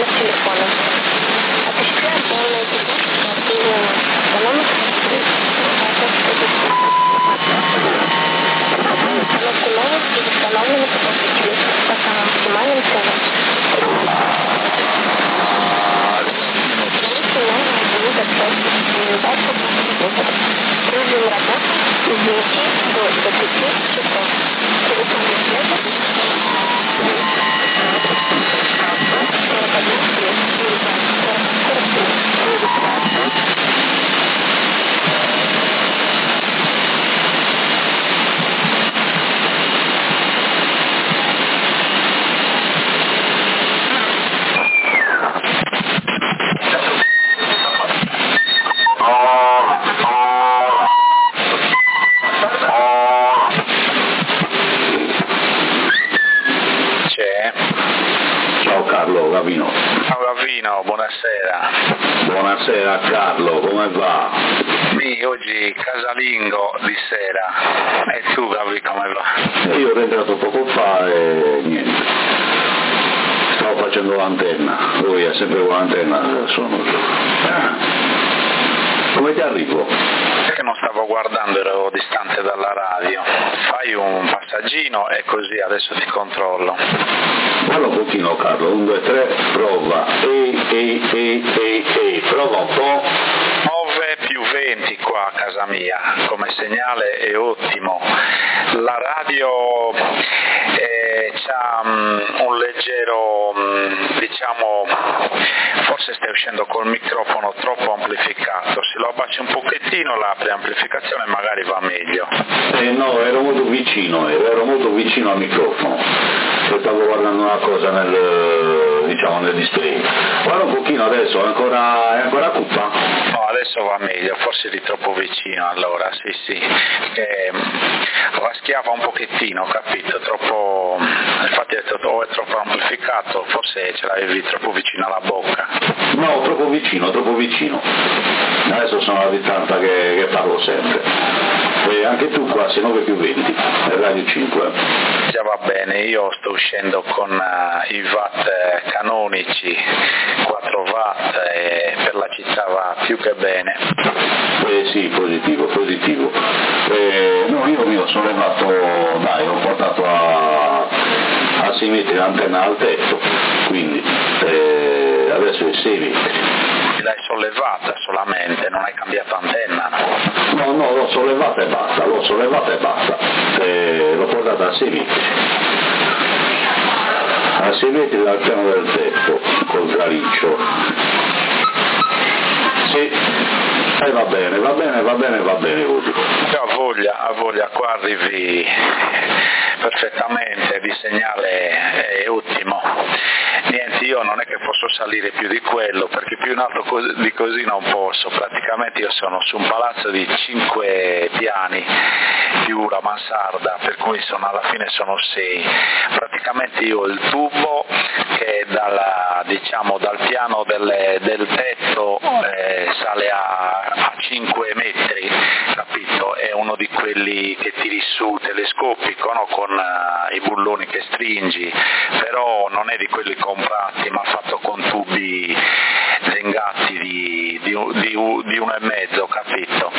телефона. Осуществляет полную техническую обслуживание экономики и установку новых и восстановленных отопителей по самым оптимальным ценам. Режим работы с 9 до 20 часов. Телефонный связь. Buonasera. Buonasera Carlo, come va? Sì, oggi casalingo di sera. E tu Gabri come va? Io ho entrato poco fa e niente. Stavo facendo l'antenna, lui è sempre con l'antenna, sono io. Come ti arrivo? Perché non stavo guardando, ero distante dalla radio. Fai un passaggino e così adesso ti controllo. Guarda un pochino Carlo, 1, 2, 3, prova, prova un po'. 9 più 20 qua a casa mia, come segnale è ottimo. La radio c'ha un leggero, diciamo, forse stai uscendo col microfono troppo amplificato, se lo abbassi un pochettino la preamplificazione magari va meglio. No, ero molto vicino al microfono, stavo guardando una cosa nel display. Guarda un pochino adesso, è ancora cupa? No, adesso va meglio, forse eri troppo vicino allora, sì. Raschiava un pochettino, capito? Troppo, infatti ho detto o è troppo amplificato, forse ce l'avevi troppo vicino alla bocca. No, troppo vicino. Adesso sono alla distanza che parlo sempre. E anche tu qua, sei 9 più 20, è Radio 5. Già va bene, io sto uscendo con i watt canonici, 4 watt e per la città va più che bene. Sì, positivo. No, io mi sono levato, ho portato a 6 metri l'antenna al tetto, quindi adesso è 6 metri. L'hai sollevata solamente, non hai cambiato antenna? No, l'ho sollevata e basta, l'ho portata a 6 metri. A 6 metri dal piano del tetto, col traliccio. Sì. Va bene così. Ha voglia, qua arrivi perfettamente, di segnale è ottimo. Niente, io non è che posso salire più di quello, perché più in alto di così non posso. Praticamente io sono su un palazzo di 5 piani più la mansarda, per cui alla fine sono 6. Praticamente io ho il tubo che dal piano del tetto sale a 5 metri, capito? È uno di quelli che tiri su telescopico, no? Con i bulloni che stringi, però non è di quelli comprati, ma fatto con tubi zingati di 1,5, capito?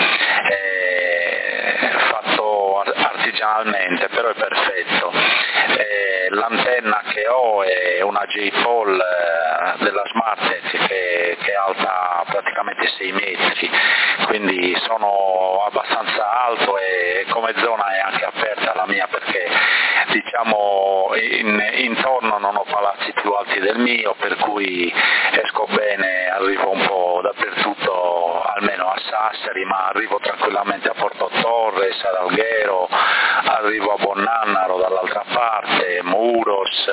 Fatto artigianalmente, però è perfetto. L'antenna che ho è una J-Pol della Smartnet che è alta praticamente 6 metri, quindi sono abbastanza alto e come zona è anche aperta la mia, perché diciamo intorno non ho palazzi più alti del mio, per cui esco bene, arrivo un po' dappertutto, almeno a Sassari, ma arrivo tranquillamente a Porto Torres, ad Alghero, arrivo a Bonnannaro dall'altra parte, Muros,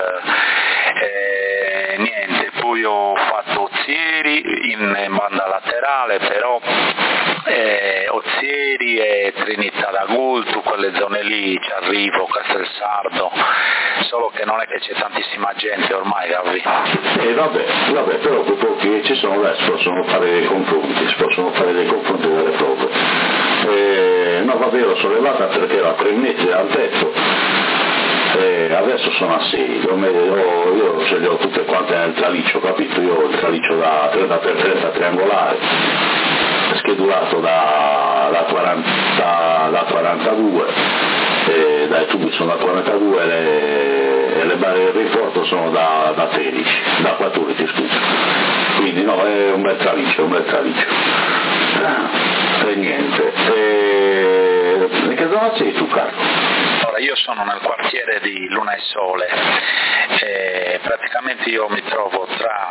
niente, poi ho fatto Ozieri in banda laterale, però Ozieri e Trinità d'Agulto, quelle zone lì ci arrivo, Castelsardo, solo che non è che c'è tantissima gente ormai, Gavi. Vabbè, però dopo che ci sono adesso si possono fare dei confronti delle prove. No, vabbè, l'ho sollevata perché era a 3 metri dal tetto, adesso sono a 6, io ce le ho tutte quante nel traliccio, capito? Io ho il traliccio da 30x30 triangolare, schedulato da 42, dai tubi sono da 42 e le barre del rinforzo sono da 14, scusa. Quindi no, è un bel traliccio, e niente. In che zona sei tu, Carlo? Allora, io sono nel quartiere di Luna e Sole, praticamente io mi trovo tra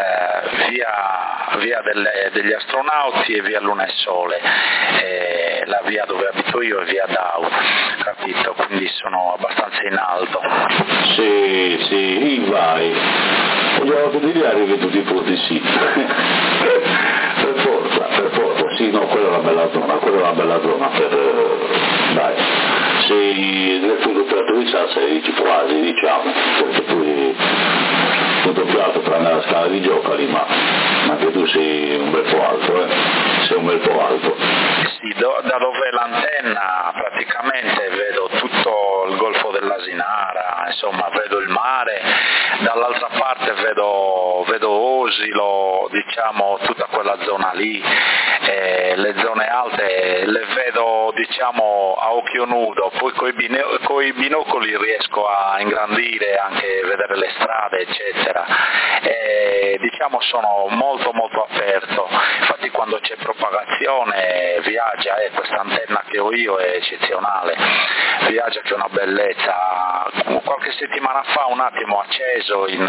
via degli astronauti e via Luna e Sole, la via dove abito io è via Dau, capito? Quindi sono abbastanza in alto. Sì, vai. Vogliamo studiare che tutti i punti sì. per forza, sì, no, quella è una bella zona dai. Sei nel punto più alto di Sassari, quasi, diciamo, perché poi tutto più alto tranne la scala di Giocali, ma anche tu sei un bel po' alto, sei un bel po' alto. Sì, da dove è l'antenna praticamente vedo tutto il golfo dell'Asinara, insomma vedo il mare, dall'altra parte vedo Osilo, diciamo tutta quella zona lì, le zone alte le vedo diciamo a occhio nudo, poi coi binocoli riesco a ingrandire, anche vedere le strade eccetera, diciamo sono molto aperto, infatti quando c'è propagazione viaggia, questa antenna che ho io è eccezionale, viaggia che è una bellezza. Qualche settimana fa un attimo acceso in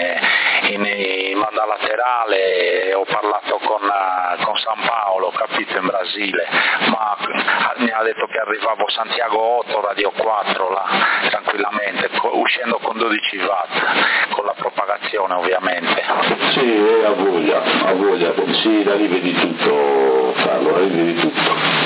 banda laterale, ho parlato con San Paolo, capito, in Brasile, ma mi ha detto che arrivavo Santiago 8, Radio 4 là, tranquillamente, uscendo con 12 watt, con la propagazione ovviamente. Sì, a voglia, sì, da lì vedi tutto, Carlo, da lì vedi tutto.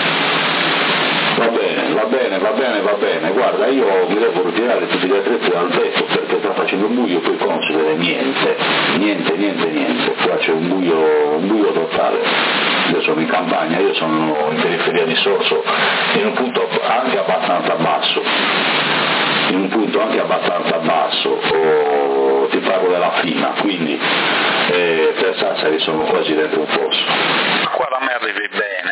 Va bene, guarda, io mi devo ritirare tutti gli attrezzi dal tetto perché sta facendo un buio, poi qua non si vede niente, qua c'è un buio totale. Io sono in campagna, io sono in periferia di Sorso, in un punto anche abbastanza basso, ti parlo della Fina, quindi per Sassari sono quasi dentro un fosso. Qua da me arrivi bene,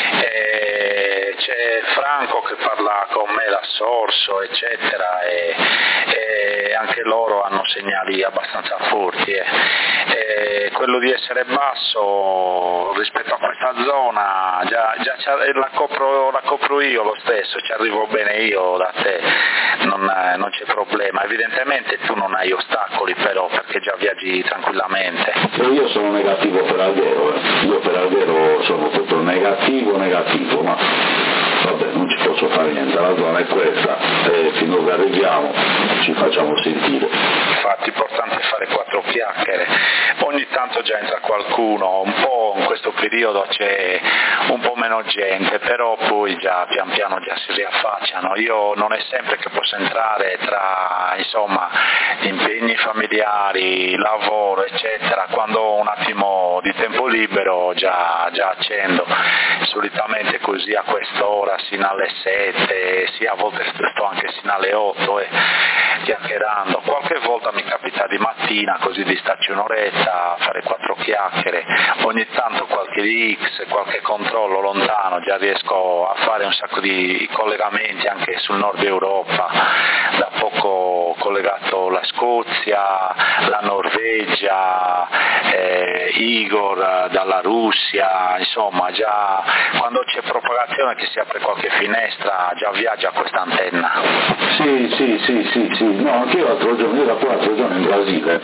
c'è Franco che parla con me da Sorso eccetera, e anche loro hanno segnali abbastanza forti, quello di essere basso rispetto a questa zona già la copro io lo stesso, ci arrivo bene io da te, non c'è problema, evidentemente tu non hai ostacoli però perché già viaggi tranquillamente. Io sono negativo per Alghero, io per Alghero sono proprio negativo, ma vabbè, non ci posso fare niente, la zona è questa e fino dove arriviamo ci facciamo sentire. Infatti l'importante è fare 4 chiacchiere, ogni tanto già entra qualcuno, un po' in questo periodo c'è un po' meno gente, però poi già pian piano già si riaffacciano. Io non è sempre che posso entrare tra insomma impegni familiari, lavoro eccetera, quando ho un attimo di tempo libero già accendo, solitamente così a quest'ora sino alle 7, sì, a volte sto anche sino alle 8 chiacchierando, qualche volta mi capita di mattina così di starci un'oretta a fare 4 chiacchiere, ogni tanto qualche X, qualche controllo lontano, già riesco a fare un sacco di collegamenti anche sul nord Europa, da poco ho collegato la Scozia, la Norvegia, Igor dalla Russia, insomma già quando c'è propagazione che si apre qualche finestra già viaggia questa antenna. Sì, no, anche io da 4 giorni in Brasile,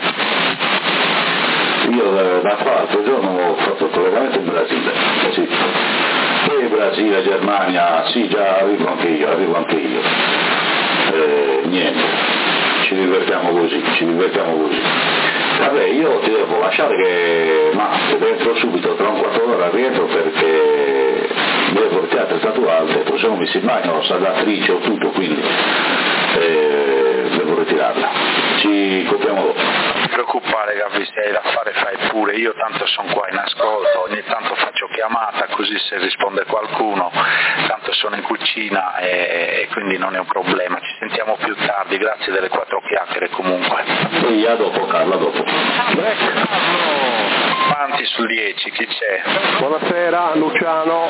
da 4 giorni ho fatto il collegamento in Brasile, sì. Poi Brasile, Germania, sì, già arrivo anche io. Niente, ci divertiamo così. Vabbè, io ti devo lasciare ma rientro subito, tra un quarto d'ora rientro perché devo il teatro tatuato, poi se non mi si bagno, saldatrice o tutto, quindi devo ritirarla. Ci copriamo dopo. Non ti preoccupare Gabri, se hai da fare fai pure, io tanto sono qua in ascolto, ogni tanto faccio chiamata così se risponde qualcuno, tanto sono in cucina e quindi non è un problema. Ci sentiamo più tardi, grazie delle 4 chiacchiere comunque. E a dopo Carla, a dopo. Avanti sul 10, chi c'è? Buonasera Luciano.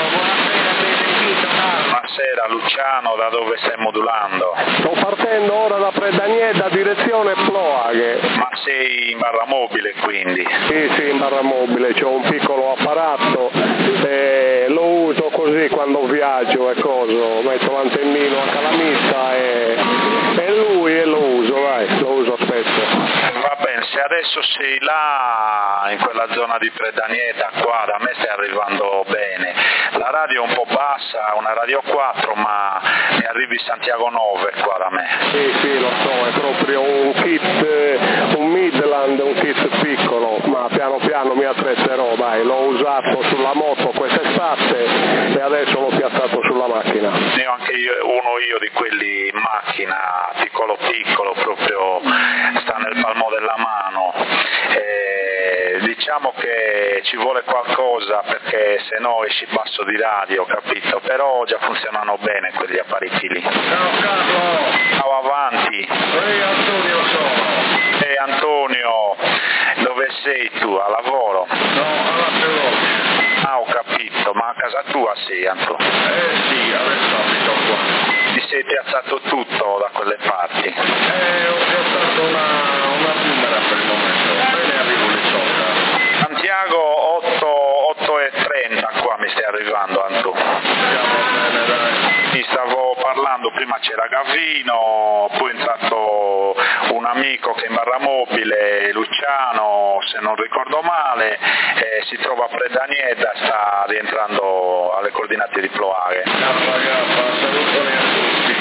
Buonasera Luciano, da dove stai modulando? Sto partendo ora da Predanieda, direzione Ploaghe. Ma sei in barra mobile quindi? Sì, in barra mobile, c'ho un piccolo apparato, lo uso così quando viaggio e metto l'antennino a calamita e lo uso, lo uso spesso. Va bene, se adesso sei là in quella zona di Predanieta, qua da me stai arrivando bene. La radio è un po' bassa, una radio 4, ma mi arrivi Santiago 9 qua da me. Sì, lo so, è proprio un kit, un Midland, un kit piccolo, ma piano piano mi attrezzerò, dai, l'ho usato sulla moto quest'estate e adesso l'ho piazzato sulla macchina. Ne ho anche io di quelli in macchina, piccolo, proprio sta nel palmo della mano. Diciamo che ci vuole qualcosa perché se no esci basso di radio, capito? Però già funzionano bene quegli apparecchi lì. Ciao Carlo! Ciao, avanti! Antonio sono! Antonio, dove sei tu? A lavoro? No, alla Ferrovia. Ah, ho capito, ma a casa tua sei, Antonio? Sì, adesso abito qua. Ti sei piazzato tutto da quelle parti? Ho piazzato una numera per il momento, bene arrivo lì sopra. Santiago 8:30 qua mi stai arrivando, Antonio. Siamo bene, dai. Ti stavo parlando, prima c'era Gavino, poi è entrato un amico che è in barra mobile, Luciano, se non ricordo male, si trova a Predanieda, sta rientrando alle coordinate di Ploaghe. Gaffa, salutone a tutti.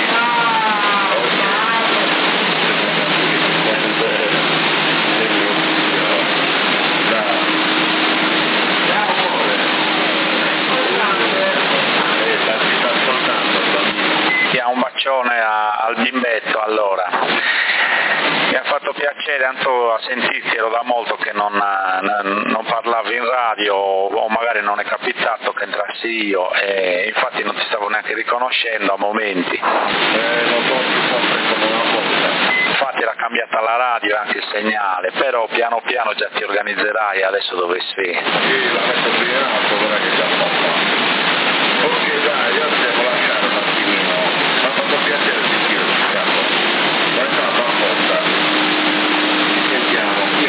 Un bacione al bimbetto allora. Mi ha fatto piacere Anto a sentirti, ero da molto che non parlavi in radio o magari non è capitato che entrassi io e infatti non ti stavo neanche riconoscendo a momenti. Lo porto sempre come una volta. Infatti era cambiata la radio e anche il segnale, però piano piano già ti organizzerai adesso dove sei. Sì, la metto qui in alto, guarda che già fa. Ok dai, io devo lasciare un attimino. Mi ha fatto piacere sentirti, Carlo. Poi c'è una porta. Ci sentiamo qui,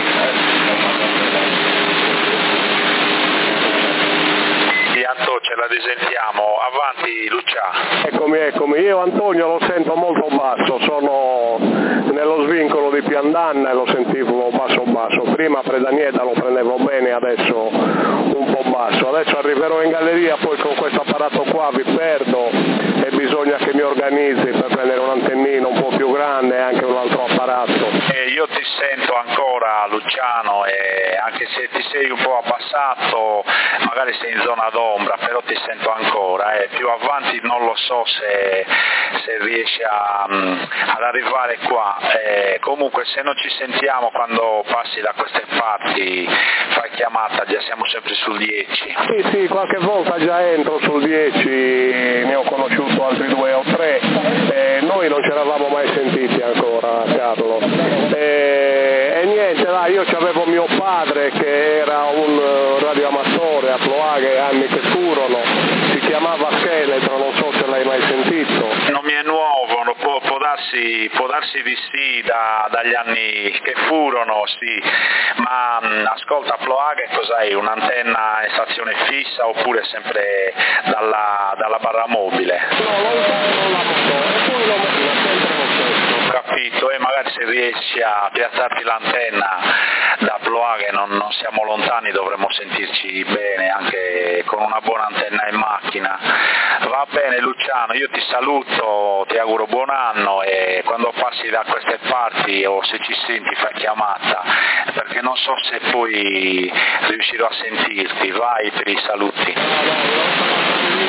Sì, Anto, ce la risentiamo. Avanti, Lucia. Eccomi, io Antonio lo sento molto basso, sono nello svincolo di Piandanna e lo sentivo basso. Prima a Predanieda lo prendevo bene, adesso un po' basso. Adesso arriverò in galleria, poi con questo apparato qua vi perdo e bisogna che mi organizzi per prendere un antennino un po' più grande e anche un altro apparato. Io ti sento ancora Luciano e anche se ti sei un po' abbassato, magari sei in zona d'ombra, però ti sento ancora. Più avanti non lo so se riesci ad arrivare qua. Comunque se non ci sentiamo quando passi da queste parti fai chiamata, già siamo sempre sul 10. Sì, qualche volta già entro sul 10, ne ho conosciuto altri 2 o 3, noi non ci eravamo mai sentiti ancora, Carlo. E niente, dai, io c'avevo mio padre che era un radioamatore a Ploaghe, anni che furono, si chiamava Scheletro, non so se l'hai mai sentito. Non mi è nuovo, può darsi di sì dagli anni che furono, sì, ma ascolta, Ploaghe cos'hai, un'antenna in stazione fissa oppure sempre dalla barra mobile? No, lontano la moto, e poi lo metto sempre lo stesso. Capito, e magari se riesci a piazzarti l'antenna da Ploaghe non siamo lontani, dovremmo sentirci bene anche con una buona antenna in macchina. Va bene Luciano, io ti saluto, ti auguro buon anno e quando passi da queste parti o se ci senti fai chiamata, perché non so se poi riuscirò a sentirti. Vai per i saluti.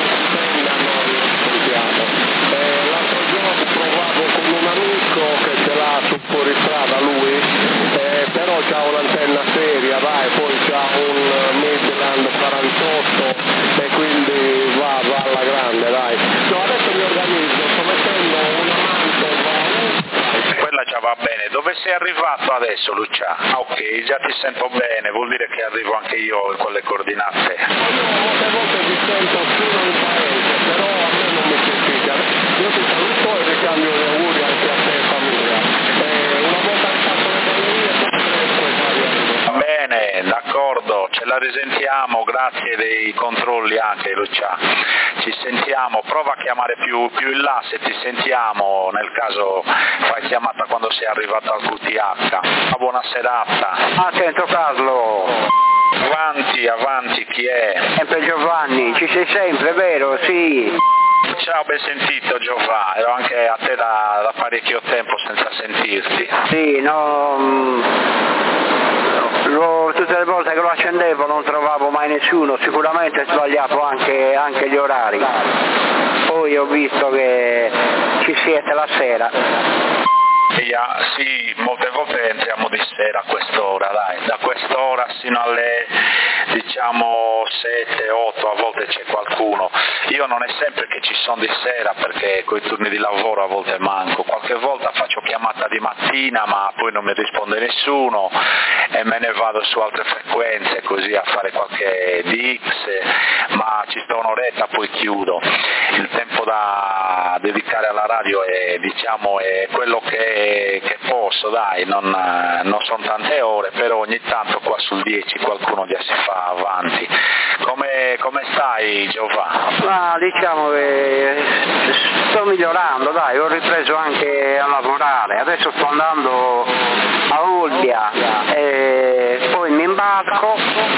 L'altro giorno provavo con un amico che fuori strada lui, però c'ha un'antenna seria, dai, poi c'ha un Midland 48 e quindi va alla grande, dai. No, adesso mi organizzo, sto mettendo una Manto, quella già va bene. Dove sei arrivato adesso, Lucia? Ah, ok, già ti sento bene, vuol dire che arrivo anche io con le coordinate. molte volte vi sento solo in paese, però a me non mi sentite. Io ti saluto e ricambio gli auguri anche a te e famiglia. Una volta che faccio le ballerie, va bene, d'accordo, ce la risentiamo, grazie dei controlli anche, Lucia. Ci sentiamo, prova a chiamare più in là se ti sentiamo, nel caso fai chiamata quando sei arrivato al QTH. Buona serata. Sento Carlo. Avanti, chi è? Sempre Giovanni, ci sei sempre, vero? Sì. Ciao, ben sentito Giovanni, ero anche a te da parecchio tempo senza sentirti. Sì, tutte le volte che lo accendevo non trovavo mai nessuno, sicuramente ho sbagliato anche gli orari. Poi ho visto che ci siete la sera. Sì, molte volte entriamo di sera a quest'ora, dai, da quest'ora sino alle 7, 8, a volte c'è qualcuno. Io non è sempre che ci sono di sera perché coi turni di lavoro a volte manco, qualche volta faccio chiamata di mattina ma poi non mi risponde nessuno e me ne vado su altre frequenze così a fare qualche DX, ma ci sto un'oretta poi chiudo. Il tempo da dedicare alla radio è quello che posso, dai, non sono tante ore, però ogni tanto qua sul 10 qualcuno già si fa avanti. Come stai, Giovanni? Diciamo che sto migliorando, dai, ho ripreso anche a lavorare, adesso sto andando a Olbia e poi mi imbarco,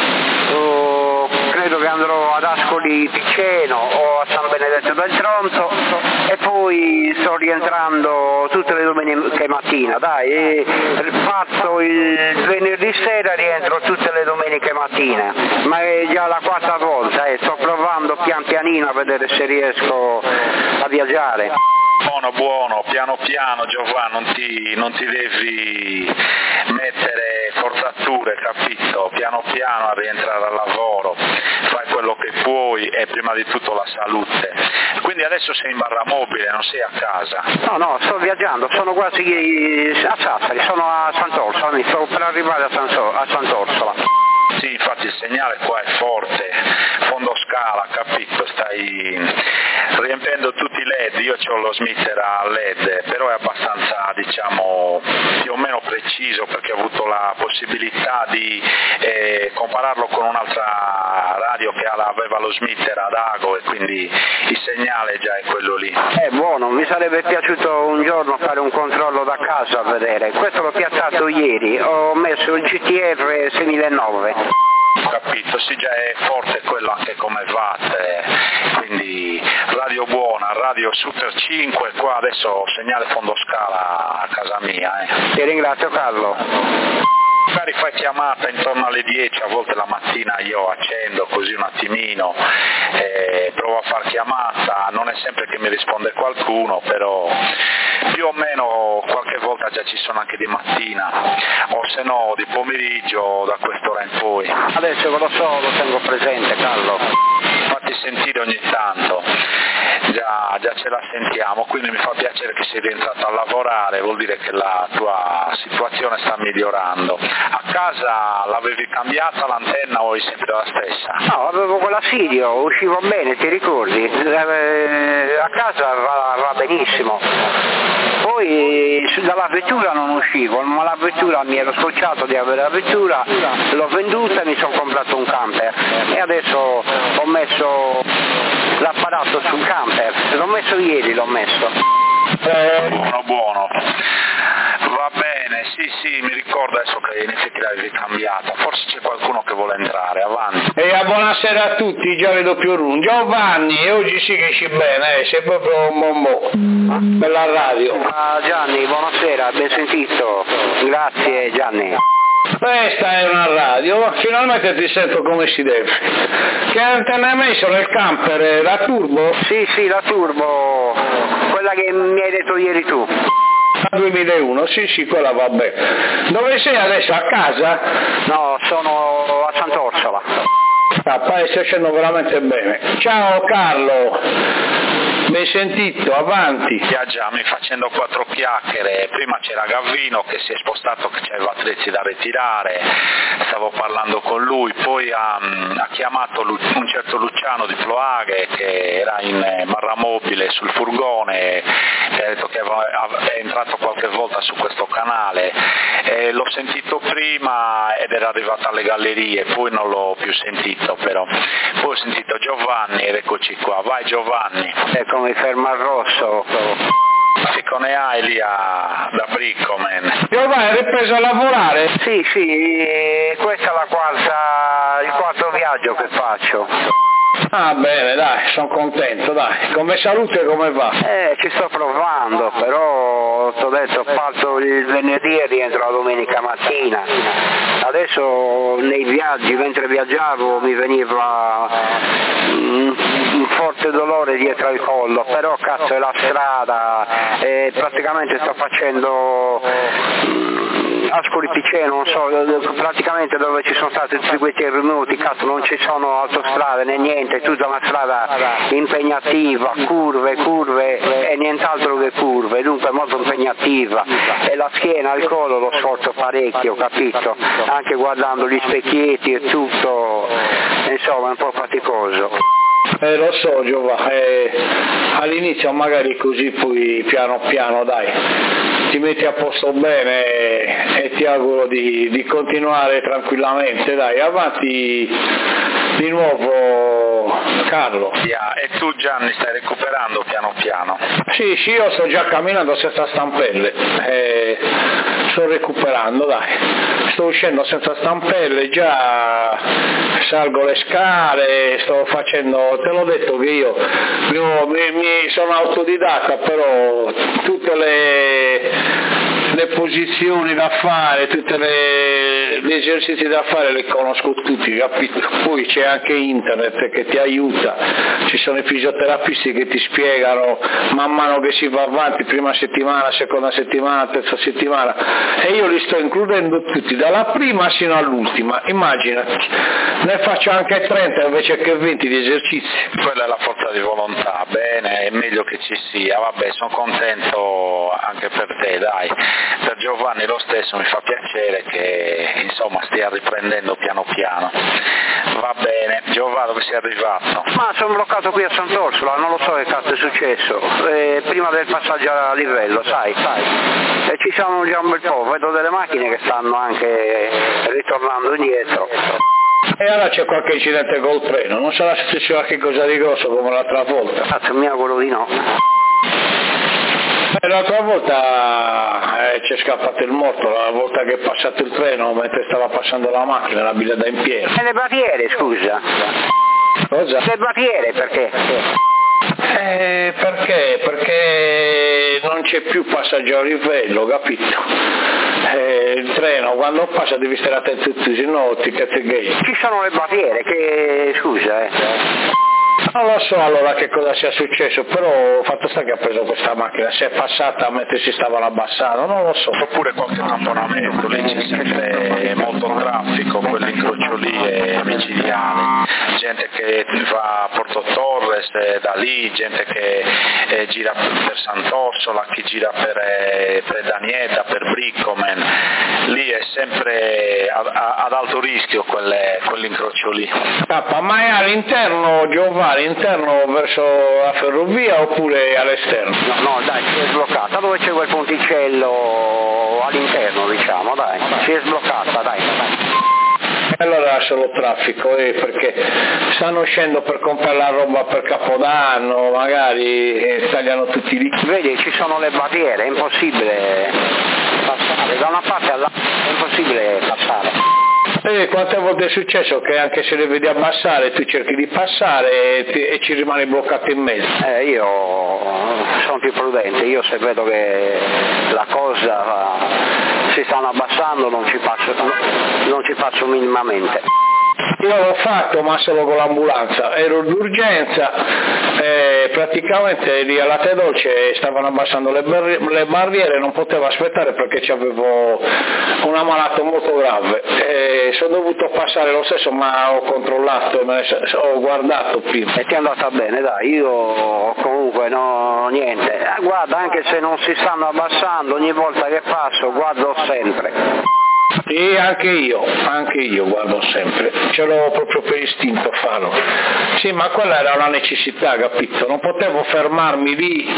credo che andrò ad Ascoli Piceno o a San Benedetto del Tronto e poi sto rientrando tutte le domeniche mattina, dai, e parto il venerdì sera e rientro tutte le domeniche mattine, ma è già la quarta volta e sto provando pian pianino a vedere se riesco a viaggiare. Buono, piano piano Giovanni, non ti devi mettere forzature, capito? Piano piano a rientrare al lavoro, fai quello che puoi e prima di tutto la salute. Quindi adesso sei in barra mobile, non sei a casa? No, sto viaggiando, sono quasi a Sassari, sono a Sant'Orsola, sto per arrivare a Sant'Orsola. Sì, infatti il segnale qua è forte, fondo scala, capito? Stai riempendo tutti i LED, io ho lo smitter a LED, però è abbastanza, più o meno preciso perché ho avuto la possibilità di compararlo con un'altra radio che aveva lo smitter ad ago e quindi il segnale già è quello lì. Buono, mi sarebbe piaciuto un giorno fare un controllo da casa a vedere, questo l'ho piazzato ieri, ho messo il GTR 6009. Capito, sì, già è forte quello anche come watt, quindi radio buona, radio Super 5, qua adesso segnale fondo scala a casa mia. Ti ringrazio Carlo. Magari fai chiamata intorno alle 10, a volte la mattina io accendo così un attimino, provo a far chiamata, non è sempre che mi risponde qualcuno, però più o meno qualche volta già ci sono anche di mattina, o se no di pomeriggio da quest'ora in poi. Adesso che lo so, lo tengo presente Carlo. Fatti sentire ogni tanto, già ce la sentiamo, quindi mi fa piacere che sei rientrato a lavorare, vuol dire che la tua situazione sta migliorando. A casa l'avevi cambiata l'antenna o è sempre la stessa? No, avevo quella Sirio, uscivo bene, ti ricordi? A casa va benissimo. Poi dalla vettura non uscivo, ma la vettura mi ero scocciato di avere la vettura, l'ho venduta e mi sono comprato un camper e adesso ho messo l'apparato sul camper, l'ho messo ieri, Buono. Va bene, sì, mi ricordo adesso che in effetti l'avevi cambiata, forse c'è qualcuno che vuole entrare, avanti. Buonasera a tutti, già vedo più lungo. Giovanni, oggi sì che ci bene, sei proprio un bombò per la radio. Gianni, buonasera, ben sentito, grazie Gianni. Questa è una radio, ma finalmente ti sento come si deve. Che antenna hai messo nel camper? La turbo? Sì, la turbo, quella che mi hai detto ieri tu. A 2001, sì, quella va bene. Dove sei adesso? A casa? No, sono a Sant'Orsola. Stai facendo veramente bene. Ciao Carlo, ben sentito, avanti. Viaggiamo facendo 4 chiacchiere, prima c'era Gavino che si è spostato, che aveva attrezzi da ritirare, stavo parlando con lui, poi ha chiamato un certo Luciano di Ploaghe che era in Marramobile sul furgone, e ha detto che è entrato qualche volta su questo canale, l'ho sentito prima ed era arrivato alle gallerie, poi non l'ho più sentito però, poi ho sentito Giovanni ed eccoci qua, vai Giovanni. Ecco, mi fermo al rosso. Siccome hai lì da Briccomen. Giovanni, hai ripreso a lavorare? Sì, questa è il quarto viaggio che faccio. Ah bene, dai, sono contento, dai. Come salute come va? Ci sto provando, però ti ho detto parto il venerdì e rientro la domenica mattina. Adesso nei viaggi, mentre viaggiavo, mi veniva un forte dolore dietro al collo, però cazzo è la strada, praticamente sto facendo Ascoli Piceno, non so, praticamente dove ci sono stati tutti quei terremoti, cazzo non ci sono autostrade né niente, è tutta una strada impegnativa, curve e nient'altro che curve, dunque molto impegnativa, e la schiena, il collo lo sforzo parecchio, capito? Anche guardando gli specchietti e tutto, insomma è un po' faticoso. Lo so Giovanni, all'inizio magari così, poi piano piano dai, ti metti a posto bene e ti auguro di continuare tranquillamente, dai, avanti di nuovo Carlo. E tu Gianni stai recuperando piano piano? Sì, io sto già camminando senza stampelle, sto recuperando, dai, sto uscendo senza stampelle, già salgo le scale, sto facendo, te l'ho detto che io mi sono autodidatta, però tutte le posizioni da fare, tutti gli esercizi da fare li conosco tutti, capito? Poi c'è anche internet che ti aiuta, ci sono i fisioterapisti che ti spiegano man mano che si va avanti, prima settimana, seconda settimana, terza settimana, e io li sto includendo tutti, dalla prima sino all'ultima, immaginati, ne faccio anche 30 invece che 20 di esercizi. Quella è la forza di volontà, bene, è meglio che ci sia, vabbè, sono contento anche per te, dai. Per Giovanni lo stesso, mi fa piacere che insomma stia riprendendo piano piano. Va bene, Giovanni, dove sei arrivato? Ma sono bloccato qui a Sant'Orsola, non lo so che cazzo è successo, prima del passaggio a livello, sai, e ci sono già un bel po', vedo delle macchine che stanno anche ritornando indietro. E allora c'è qualche incidente col treno, non sarà successo qualche cosa di grosso come l'altra volta? Cazzo, mi auguro di no. L'altra volta c'è scappato il morto, la volta che è passato il treno mentre stava passando la macchina, la biletta in pieno. E le barriere, scusa? Cosa? Le barriere perché? Perché non c'è più passaggio a livello, capito? Il treno quando passa devi stare attento a tutti, se no ti cazzeghi. Ci sono le barriere che, scusa Non lo so allora che cosa sia successo, però fatto sta che ha preso questa macchina, si è passata mentre si stavano abbassando, non lo so. Oppure qualche tamponamento, lì c'è sempre molto traffico, quell'incrocio lì è micidiale, gente che va a Porto Torres, da lì, gente che gira per Sant'Orsola, chi gira per Danieta, per Briccomen, lì è sempre ad alto rischio quell'incrocio lì. Ma è all'interno, Giovanni, all'interno verso la ferrovia oppure all'esterno? No, dai, si è sbloccata, dove c'è quel ponticello all'interno, diciamo, dai, si è sbloccata, dai. Allora solo traffico, perché stanno uscendo per comprare la roba per Capodanno, magari tagliano tutti lì. Vedi, ci sono le barriere, è impossibile passare, da una parte all'altra è impossibile passare. Quante volte è successo che anche se le vedi abbassare tu cerchi di passare e ci rimani bloccato in mezzo? Io sono più prudente, io se vedo che la cosa si stanno abbassando non ci passo minimamente. Io l'ho fatto ma solo con l'ambulanza, ero d'urgenza, praticamente lì alla Tedolce stavano abbassando le barriere, non potevo aspettare perché c'avevo un ammalato molto grave, sono dovuto passare lo stesso, ma ho controllato, ho guardato prima. E ti è andata bene, dai, io comunque no, niente, guarda, anche se non si stanno abbassando, ogni volta che passo guardo sempre. Sì, anche io guardo sempre, ce l'ho proprio per istinto a farlo. Sì, ma quella era una necessità, capito? Non potevo fermarmi lì,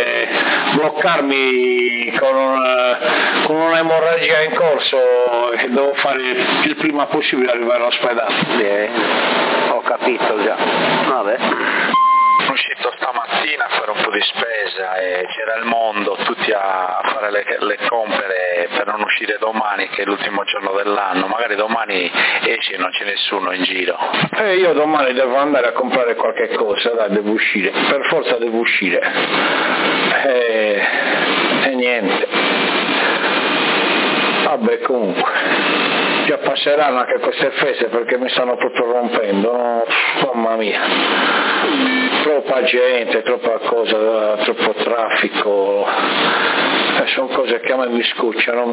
bloccarmi con un'emorragia in corso, e devo fare il prima possibile arrivare all'ospedale. Ho capito già, vabbè. Sono uscito stamattina a fare un po' di spesa e c'era il mondo, tutti a fare le compere per non uscire domani, che è l'ultimo giorno dell'anno. Magari domani esce e non c'è nessuno in giro. Io domani devo andare a comprare qualche cosa, dai, devo uscire, per forza devo uscire. E niente. Vabbè, comunque, già passeranno anche queste feste perché mi stanno proprio rompendo, no? Mamma mia, troppa gente, troppa cosa, troppo traffico, sono cose che a me mi scocciano,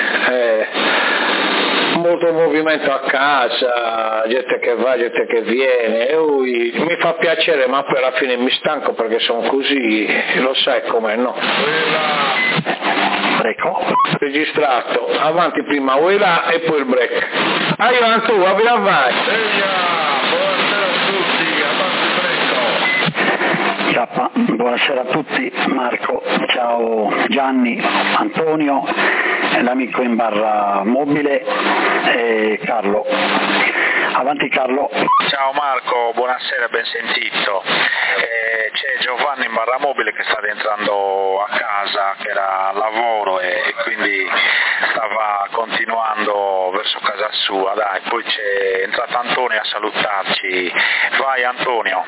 molto movimento a casa, gente che va, gente che viene, mi fa piacere, ma poi alla fine mi stanco perché sono così, lo sai com'è, no? Ecco. Registrato, avanti prima là e poi il break. Io Antu, vai. Buonasera a tutti, avanti break. Buonasera a tutti, Marco, ciao Gianni, Antonio, l'amico in barra mobile e Carlo. Avanti Carlo. Ciao Marco, buonasera, ben sentito. C'è Giovanni in barra mobile che sta rientrando a casa, che era a lavoro e quindi stava continuando verso casa sua. Dai, poi c'è entrato Antonio a salutarci. Vai Antonio.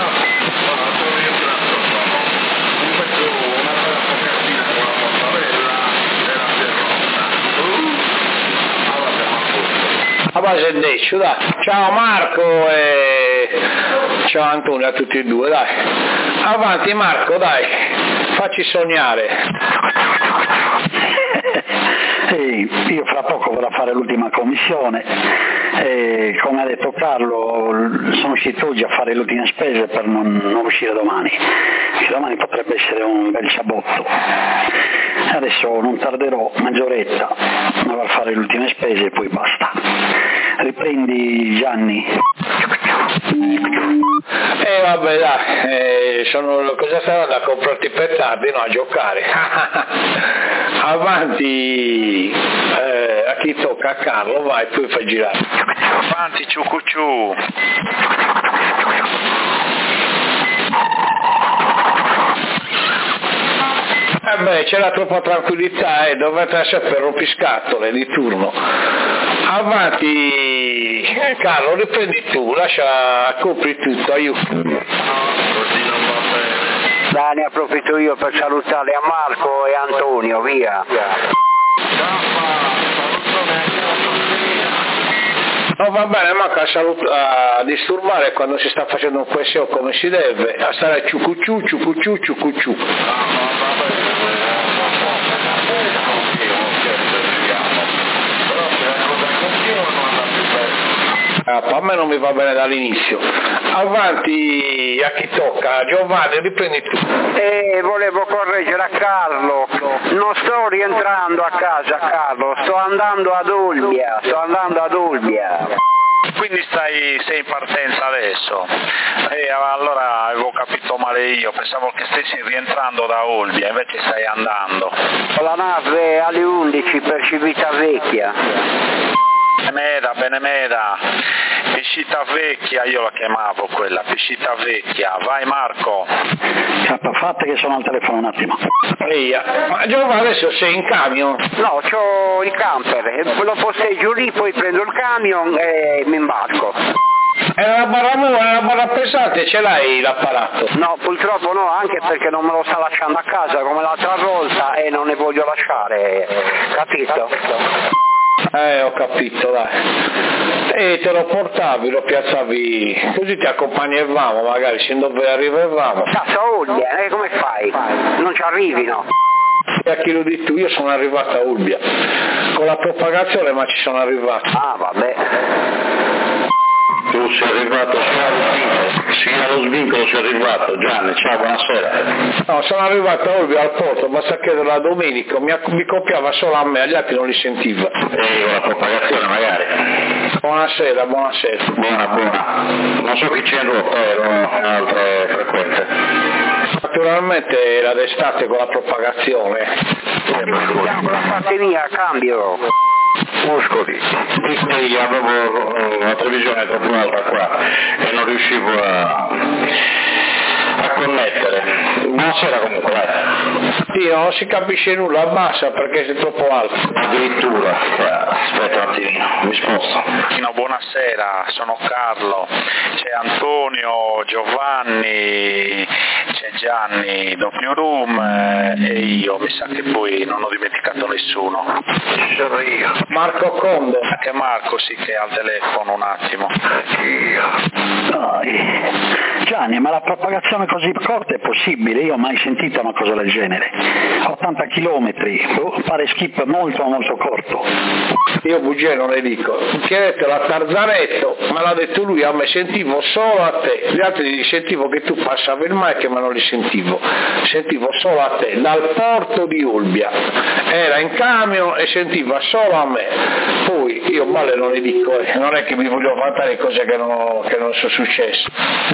A base deccio, dai. Ciao Marco e ciao Antonio a tutti e due, dai. Avanti Marco, dai, facci sognare. Io fra poco vado a fare l'ultima commissione e come ha detto Carlo sono uscito oggi a fare le ultime spese per non uscire domani, perché domani potrebbe essere un bel ciabotto. Adesso non tarderò mezz'oretta, vado a fare le ultime spese e poi basta. Riprendi Gianni. Vabbè dai, cosa saranno a comprarti per tardi, no, a giocare. Avanti, a chi tocca, a Carlo, vai, poi fai girare. Avanti ciucucciù. C'era troppa tranquillità e dovete essere per rompiscatole di turno. Avanti Carlo, riprendi tu, copri tutto, aiuto. Dai, ne approfitto io per salutare a Marco e Antonio, via. No, va bene, manca a disturbare quando si sta facendo un queseo come si deve, a stare ciucucciù. A me non mi va bene dall'inizio. Avanti a chi tocca, Giovanni, riprendi tu. Volevo correggere a Carlo, non sto rientrando a casa Carlo, sto andando ad Olbia. Quindi sei in partenza adesso? Allora avevo capito male io, pensavo che stessi rientrando da Olbia, invece stai andando. La nave alle 11 per Civitavecchia. Benemeda, Piscita Vecchia, io la chiamavo quella, Piscita Vecchia. Vai Marco. Fate che sono al telefono un attimo. Ma Giovanni adesso sei in camion? No, c'ho il camper, lo posteggio lì, poi prendo il camion e mi imbarco. Era una barra pesante, ce l'hai l'apparato? No, purtroppo no, anche perché non me lo sta lasciando a casa come l'altra volta e non ne voglio lasciare, capito? Ho capito, dai. E te lo portavi, lo piazzavi, così ti accompagnavamo, magari sin dove arrivavamo. Cazzo Olbia, come fai? Non ci arrivi, no? A chi lo dici tu, io sono arrivato a Olbia, con la propagazione, ma ci sono arrivato. Ah, vabbè. Tu sei arrivato sia allo svincolo sei arrivato, Gianni, ciao, buonasera. No, sono arrivato a Olbia al porto, basta che la domenica mi copiava solo a me, agli altri non li sentiva. E la propagazione magari. Buonasera. Buona. Non so chi c'è in rotta, erano altre frequenze. Naturalmente era d'estate con la propagazione. Con la parte mia, cambio. Muscoli, io avevo una televisione troppo alta qua e non riuscivo a connettere. Buonasera comunque, Sì, non si capisce nulla, abbassa perché sei troppo alto. Addirittura, aspetta un attimino, mi sposto. Buonasera, sono Carlo, c'è Antonio, Giovanni, c'è Gianni, Doppio Room e io, mi sa che poi non ho dimenticato nessuno. Sono io. Marco Conde. Anche Marco sì che è al telefono un attimo. Gianni, ma la propagazione così corta è possibile? Io ho mai sentito una cosa del genere. 80 chilometri, pare skip molto corto. Io bugie non le dico. Ti ha detto la Tarzanetto, me l'ha detto lui, a me sentivo solo a te. Gli altri sentivo che tu passavi il mic ma non li sentivo solo a te, dal porto di Olbia. Era in camion e sentiva solo a me. Poi io male non le dico, non è che mi voglio fare cose che non sono successe.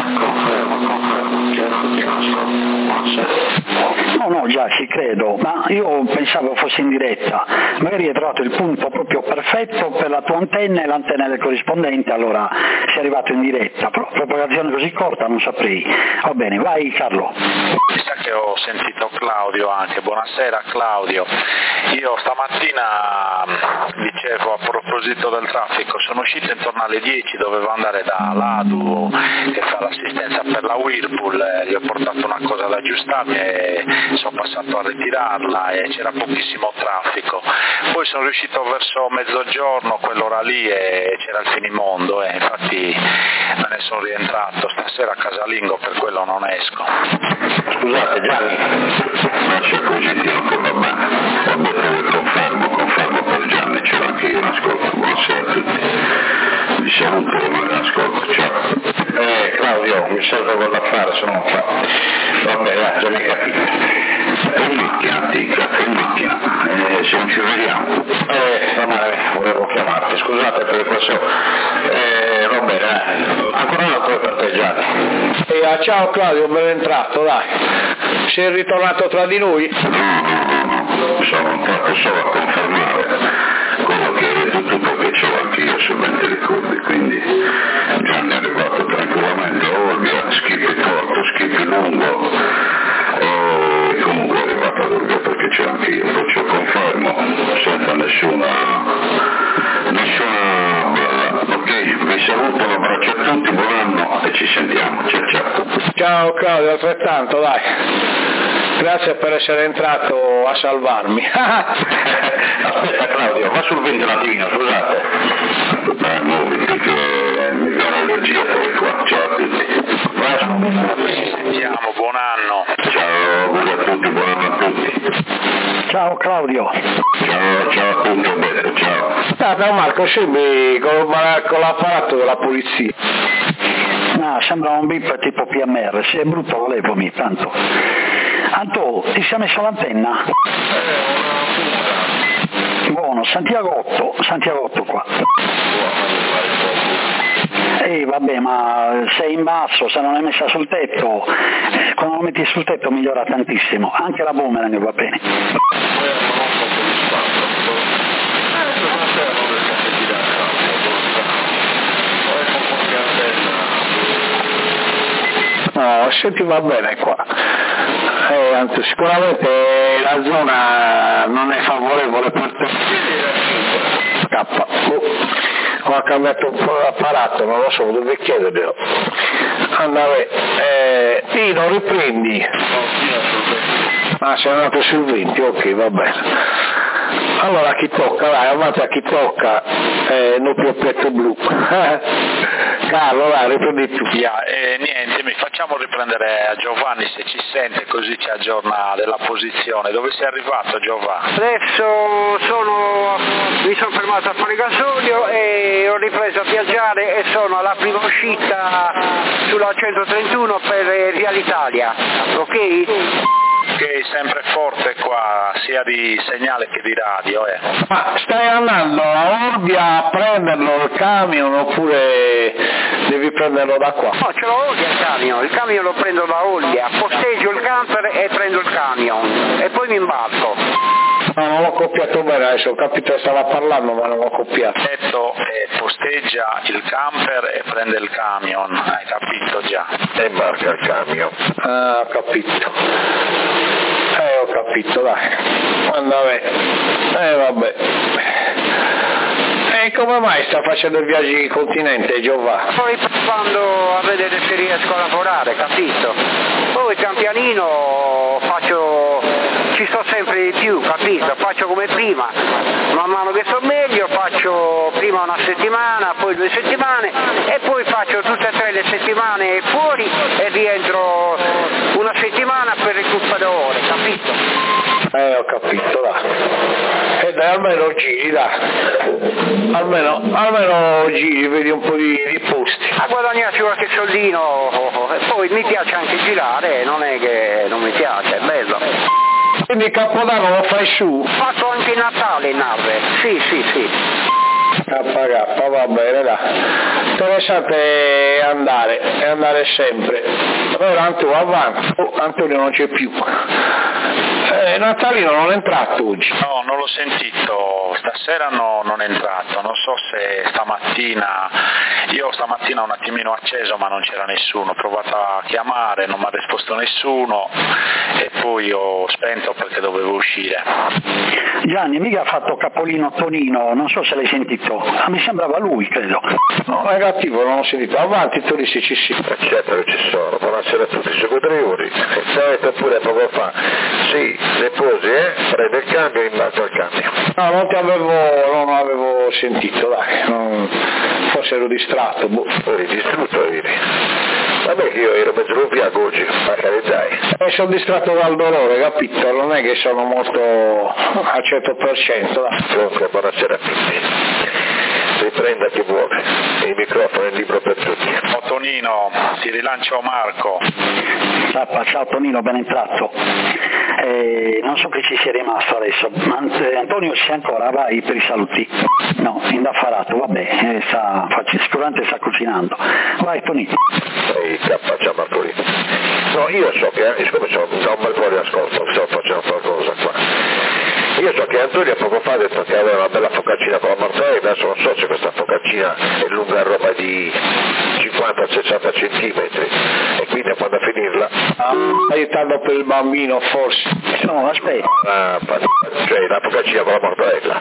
No, già ci credo, ma io pensavo fosse in diretta, magari hai trovato il punto proprio perfetto per la tua antenna e l'antenna del corrispondente, allora sei arrivato in diretta, però propagazione così corta non saprei. Va bene, vai Carlo. Mi sa che ho sentito Claudio anche, buonasera Claudio. Io stamattina dicevo a proposito del traffico, sono uscito intorno alle 10, dovevo andare da Ladu che fa l'assistenza per la Whirlpool, gli ho portato una cosa da aggiustarmi e sono passato a ritirarla e c'era pochissimo traffico. Poi sono riuscito verso mezzogiorno, quell'ora lì, e c'era il finimondo e infatti me ne sono rientrato. Stasera a casalingo, per quello non esco. Scusate Gianni, non c'è positivo che va bene, confermo per Gianni, ce l'ho anche io in ascolto, buonasera a tutti, vi saluto in ascolto, ciao. Claudio, mi serve quello da fare, se non fa. Vabbè, già mi capito. In macchina, se non ci vediamo. Volevo chiamarti, scusate per questo. Va bene, ancora una cosa per te Gianni. Ciao Claudio, ben entrato, dai. Sei ritornato tra di noi? No, sono entrato solo a confermare quello che hai detto tu, perché ce l'ho anch'io, se ben ti ricordi, quindi Gianni è arrivato tranquillamente a Olbia, schippi corto, schippi lungo, e comunque è arrivato a Olbia perché c'è anch'io, perciò confermo, senza nessuna bella. Ok, vi saluto, un abbraccio a tutti, buon anno e ci sentiamo, ciao. Ciao Claudio, altrettanto, dai. Grazie per essere entrato a salvarmi. Aspetta Claudio, va sul ventilatino, scusate. Muoviti che mi viene allergia poi qua, ciao a tutti. Ci sentiamo, buon anno. Ciao, auguri a tutti, buon anno a tutti. Ciao Claudio. Ciao a tutti, ho detto ciao. Ciao Marco, sembri con l'apparato della polizia. No, sembra un bip tipo PMR, se è brutto volevami, tanto. Anto, ti sei messo l'antenna? Buono, Santiago 8 qua. Vabbè, ma sei in basso, se non è messa sul tetto, quando lo metti sul tetto migliora tantissimo, anche la boomerang va bene. No, senti, va bene qua. Anzi, sicuramente la zona non è favorevole per te. Ho cambiato un po' l'apparato, non lo so, dove chiederglielo. Andare, Tino, riprendi. Ah, sei andato sul 20, ok, va bene. Allora chi tocca, dai, avanti a chi tocca, non più petto blu. Carlo, dai, riprendi tu. Niente, mi facciamo riprendere a Giovanni se ci sente, così ci aggiorna della posizione. Dove sei arrivato, Giovanni? Adesso mi sono fermato a fare gasolio e ho ripreso a viaggiare e sono alla prima uscita sulla 131 per Via l'Italia, ok? Che è sempre forte qua, sia di segnale che di radio, Ma stai andando a Olbia a prenderlo il camion oppure devi prenderlo da qua? No, ce l'ho Olbia il camion lo prendo da Olbia, posteggio il camper e prendo il camion e poi mi imbarco. No, non l'ho copiato bene, adesso ho capito che stava parlando ma non l'ho copiato. Detto posteggia il camper e prende il camion, hai capito già? E imbarca il camion. Ah, ho capito, dai, anda bene, vabbè. E come mai sta facendo i viaggi in continente, Giovanni? Poi provando a vedere se riesco a lavorare, capito? Poi pian pianino ci sto sempre di più, capito? Faccio come prima, man mano che sto meglio faccio prima una settimana, poi 2 settimane e poi faccio tutte e 3 le settimane fuori e rientro una settimana per recuperare, capito? Ho capito, dai. E dai, almeno giri, dai. Almeno giri, vedi un po' di posti. A guadagnarci qualche soldino e poi mi piace anche girare, non è che non mi piace, è bello. Quindi Capodanno lo fai su? Ho fatto anche Natale in nave, sì. KK, va bene, dai. Interessante è andare sempre. Allora Antonio non c'è più. Natalino non è entrato oggi. No, non l'ho sentito, stasera non è entrato, non so se io stamattina un attimino acceso ma non c'era nessuno, ho provato a chiamare, non mi ha risposto nessuno e poi ho spento perché dovevo uscire. Gianni, mica ha fatto capolino Tonino, non so se l'hai sentito, mi sembrava lui, credo. No, negativo, non ho sentito. Avanti, Tonino, sì. Certo che ci sono, buonasera a tutti, secondatori. Detto pure poco fa, sì, le posi, prende il cambio e imbarca il cambio. No, non avevo sentito, dai, forse ero distratto. Eri distrutto, eri. Vabbè che io ero mezzo via oggi, magari dai. Sono distratto dal dolore, capito? Non è che sono molto al 100%. Dai. Comunque, buonasera a tutti. Riprenda chi vuole, il microfono è libero per tutti. Tonino, ti rilancio Marco. Ciao Tonino, ben entrato. Non so che ci sia rimasto adesso. Antonio c'è ancora, vai per i saluti. No, indaffarato, vabbè, sicuramente sta cucinando. Vai Tonino. Ciao Marcolino. No, io so che, siccome sono da un bel po' di ascolto, stiamo facendo qualcosa qua. Io so che Antonio poco fa ha detto che aveva una bella focaccina con la mortadella, adesso non so se questa focaccina è lunga roba di 50-60 centimetri e quindi quando a finirla... Aiutando per il bambino forse. No, aspetta. Cioè la focaccina con la mortadella.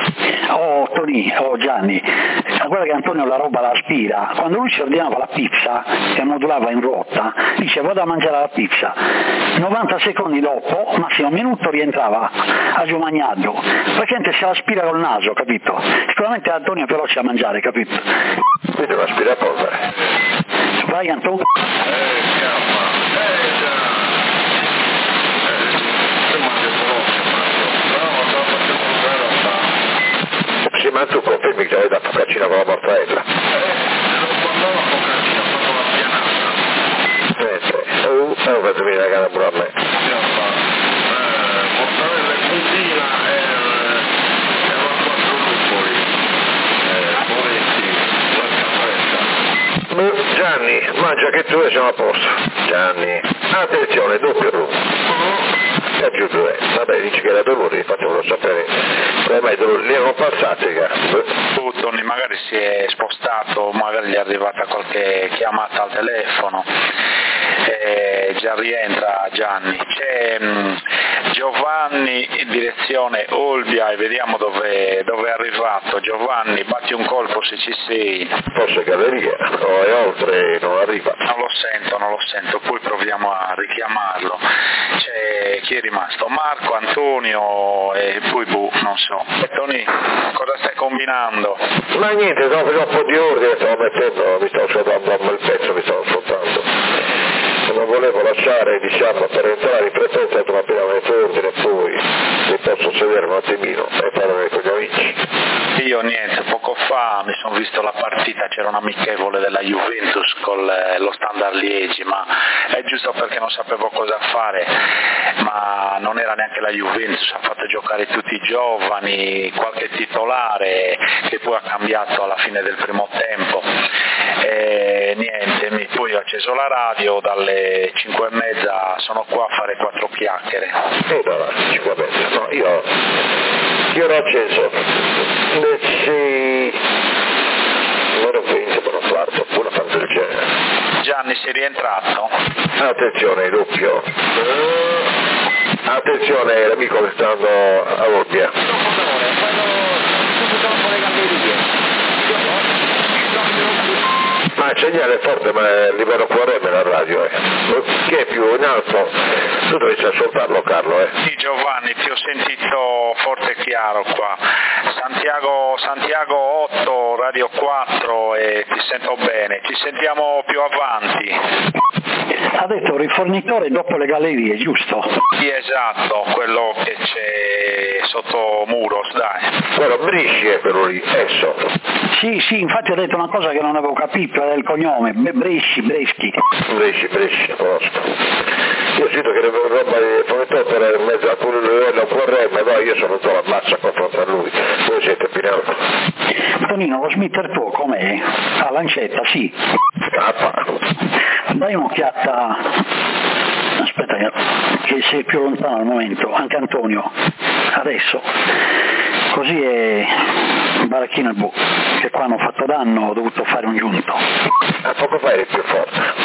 Gianni, guarda che Antonio la roba la aspira, quando lui si ordinava la pizza e modulava in rotta, dice vado a mangiare la pizza, 90 secondi dopo, massimo un minuto rientrava a giù magnato. La gente se la aspira col naso, capito? Sicuramente Antonio è veloce a mangiare, capito? Quindi lo aspira a polvere. Vai Antonio. Sì, ma tu confermi che hai da focaccina con la mortadella? Quando la focaccina, quando la pianata. Non faccio venire la gara pure a me. Mortadella e puntina e la 4 ruffoli. Povetti, la Gianni, mangia che tu e siamo a posto. Gianni, attenzione, doppio ruffo. E più 2, vabbè dici che era dolore, facciamolo sapere, ormai li erano passati, Tony magari si è spostato, magari gli è arrivata qualche chiamata al telefono già rientra Gianni. C'è Giovanni in direzione Olbia e vediamo dove è arrivato. Giovanni, batti un colpo se ci sei. Forse galleria, o è oltre, non arriva. Non lo sento, poi proviamo a richiamarlo. Chi è rimasto? Marco, Antonio e poi non so. E Tony, cosa stai combinando? Ma niente, stavo facendo un po' di ordine, mi stavo salvando un bel pezzo, mi stavo ascoltando. Non volevo lasciare, per entrare in frequenza appena metto ordine, poi mi posso sedere un attimino e parlare con gli amici. Io niente, poco fa mi sono visto la partita, c'era un amichevole della Juventus con lo Standard Liegi, ma è giusto perché non sapevo cosa fare, ma non era neanche la Juventus, ha fatto giocare tutti i giovani, qualche titolare che poi ha cambiato alla fine del primo tempo. E niente, poi ho acceso la radio, dalle 5:30 sono qua a fare 4 chiacchiere. Dalla 5:30, no, io l'ho acceso, loro 20 per un quarto, una cosa del genere. Gianni, sei rientrato? Attenzione, doppio. Attenzione, l'amico che sta andando a Olbia. Ma il segnale è forte, ma è il livello QRM la radio, Che è più in alto? Tu dovresti ascoltarlo, Carlo, Sì, Giovanni, ti ho sentito forte e chiaro qua. Santiago 8, Radio 4 e ti sento bene. Ci sentiamo più avanti. Ha detto rifornitore dopo le gallerie, giusto? Sì, esatto, quello che c'è sotto Muros, dai. Quello Brisci è quello lì, sotto. Sì, infatti ha detto una cosa che non avevo capito, è il cognome, Bresci, conosco. Io sento che roba di fornitore per mezzo a quello QRM, ma io sono tutta la massa confronto a lui, voi siete più in alto. Tonino, lo smitter tuo com'è? A lancetta, sì. Dai un'occhiata, aspetta che sei più lontano al momento, anche Antonio, adesso, così è Baracchino e Bu, che qua hanno fatto danno, ho dovuto fare un giunto. A poco fa eri più forte.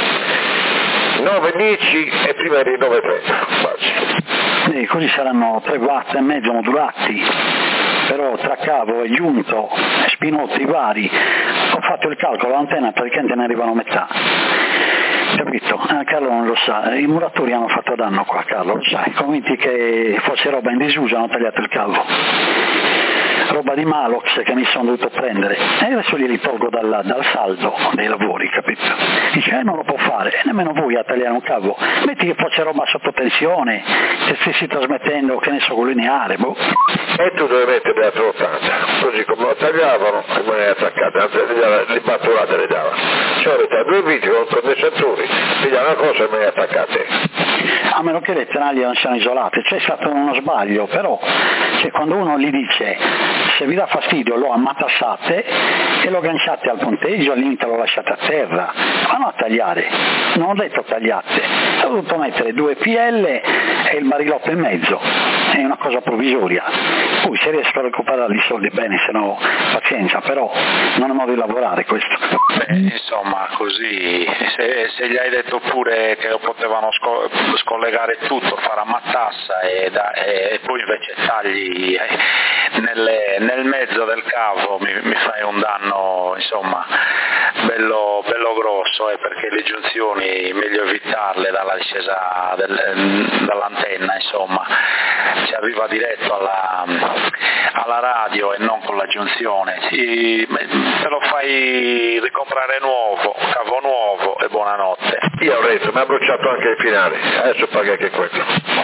9:10 e prima eri 9:30, quasi. Così saranno 3 watt e mezzo modulati, però tra cavo e giunto, spinotti vari, ho fatto il calcolo, l'antenna praticamente ne arrivano a metà. Capito? Carlo non lo sa, i muratori hanno fatto danno qua, Carlo, lo sai, convinti che fosse roba in disuso hanno tagliato il cavo. Roba di Malox che mi sono dovuto prendere e adesso glieli tolgo dal saldo dei lavori, capito? Dice non lo può fare, nemmeno voi a tagliare un cavo, metti che fosse roba sotto tensione, se stessi trasmettendo, che ne so, con lineare, boh. E tu devi mettere la 80, così come lo tagliavano e me ne attaccate, anzi le batturate le dava. Cioè tra 2 viti con condensatori, piglia una cosa e me ne attaccate. A meno che le tenaglie non siano isolate, c'è stato uno sbaglio, però quando uno gli dice se vi dà fastidio lo ammatassate e lo agganciate al ponteggio, al limite lo lasciate a terra, ma non a tagliare, non ho detto tagliate, ho dovuto mettere 2 PL e il barilotto in mezzo, è una cosa provvisoria, poi se riesco a recuperare i soldi bene, se no pazienza, però non è modo di lavorare questo. Beh, insomma, così, se gli hai detto pure che lo potevano scollegare tutto, fare a matassa e poi invece tagli nel mezzo del cavo mi fai un danno, insomma, bello grosso, perché le giunzioni meglio evitarle dalla discesa dall'antenna, insomma, si arriva diretto alla radio e non con la giunzione. Te lo fai ricomprare nuovo, cavo nuovo e buonanotte. Io ho detto, mi ha bruciato anche il finale, adesso paga anche quello.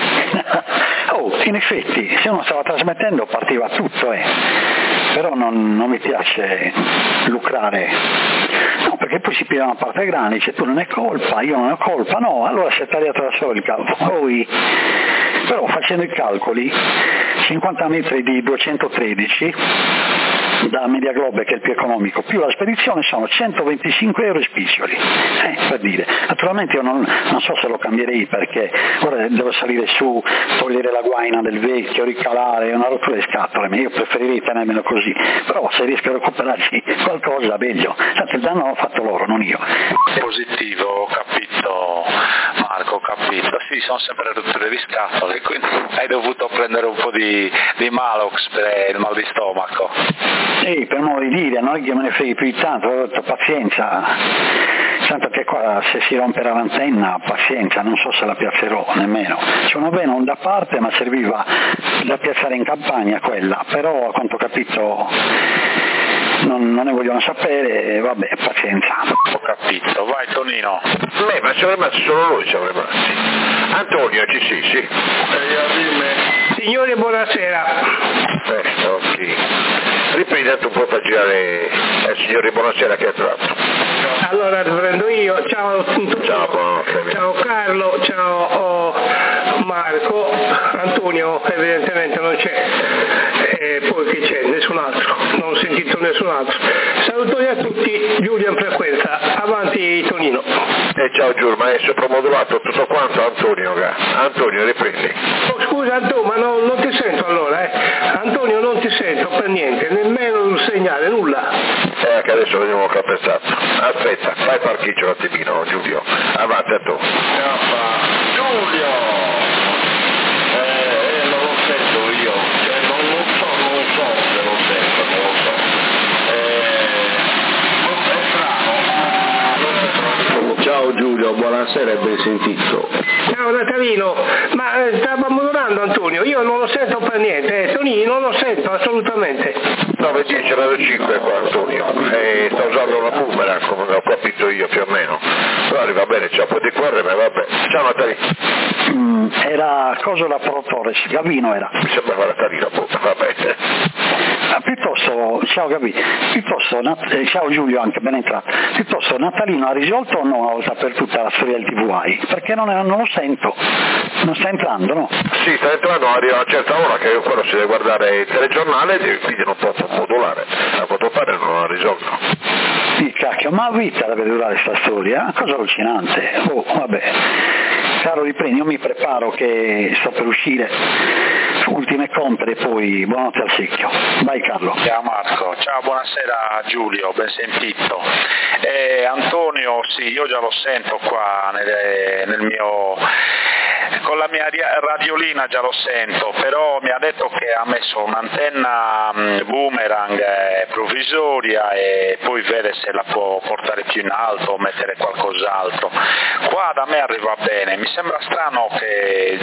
In effetti, se uno stava trasmettendo partiva tutto, però non mi piace lucrare, no, perché poi si piglia una parte grande, dice tu non è colpa, io non ho colpa, no, allora si è tagliato da solo il cavo. Però facendo i calcoli, 50 metri di 213 da Media Globe, che è il più economico, più la spedizione sono 125 euro spiccioli, per dire. Naturalmente io non so se lo cambierei, perché ora devo salire su, togliere la guaina del vecchio, ricalare, una rottura di scatole, ma io preferirei tenermelo così, però se riesco a recuperarci qualcosa meglio, tanto il danno l'ho fatto loro, non io. Positivo, ho capito. sì, sono sempre rotture di scatole, quindi hai dovuto prendere un po' di Malox per il mal di stomaco. Sì, per modo di dire, non è che me ne freghi più di tanto, ho detto pazienza, tanto che qua se si romperà l'antenna, pazienza, non so se la piazzerò nemmeno. C'è una bene da parte, ma serviva da piazzare in campagna quella, però a quanto ho capito non ne vogliono sapere, vabbè, pazienza. Ho capito, vai Tonino. Ma siamo rimasti solo noi, siamo rimasti. Antonio, ci sei, sì. Signori, buonasera. Ok. Riprendete un po' per girare, signori, buonasera, che è tratto. Allora prendo io, ciao Ciao Carlo, ciao Marco, Antonio evidentemente non c'è, poi chi c'è? Nessun altro, non ho sentito nessun altro. Salutoni a tutti, Giulio in frequenza, avanti Tonino. Ciao Giulio, ma è sopromodulato tutto quanto Antonio, riprendi. Oh, scusa Antonio, ma non ti sento allora, Antonio non ti sento per niente, nemmeno un segnale, nulla. Che adesso vediamo che ha pensato. Aspetta, fai parcheggio un attimino Giulio, avanti a tu. Giulio! Non lo sento io, non so se lo sento, non lo so. È strano. Ciao Giulio, buonasera e ben sentito. Ciao Natalino, ma stava modulando Antonio, io non lo sento per niente, Tonino non lo sento assolutamente. 91095 qua Antonio, sta usando una boomerang come ho capito io più o meno, però arriva bene, c'è un po' di cuore, ma vabbè. Ciao Natalino. Era cosa la Protores, Gavino era. Mi sembrava Natalino, vabbè. Piuttosto, ciao Gabi, ciao Giulio anche, ben entrato. Piuttosto Natalino ha risolto o no una volta per tutta la storia del TVI? Perché non lo sento, non sta entrando, no? Sì, sta entrando, arriva a una certa ora che quello si deve guardare il telegiornale e quindi non può modulare, a quanto pare non la risolto. Sì, cacchio, ma a vita deve durare sta storia, cosa allucinante. Oh, vabbè. Caro riprendi, io mi preparo che sto per uscire, ultime compere e poi buonanotte al secchio. Vai Carlo. Ciao Marco, ciao, buonasera Giulio, ben sentito. Antonio, sì, io già lo sento qua nel mio... con la mia radiolina già lo sento, però mi ha detto che ha messo un'antenna boomerang provvisoria e poi vede se la può portare più in alto o mettere qualcos'altro. Qua da me arriva bene, mi sembra strano che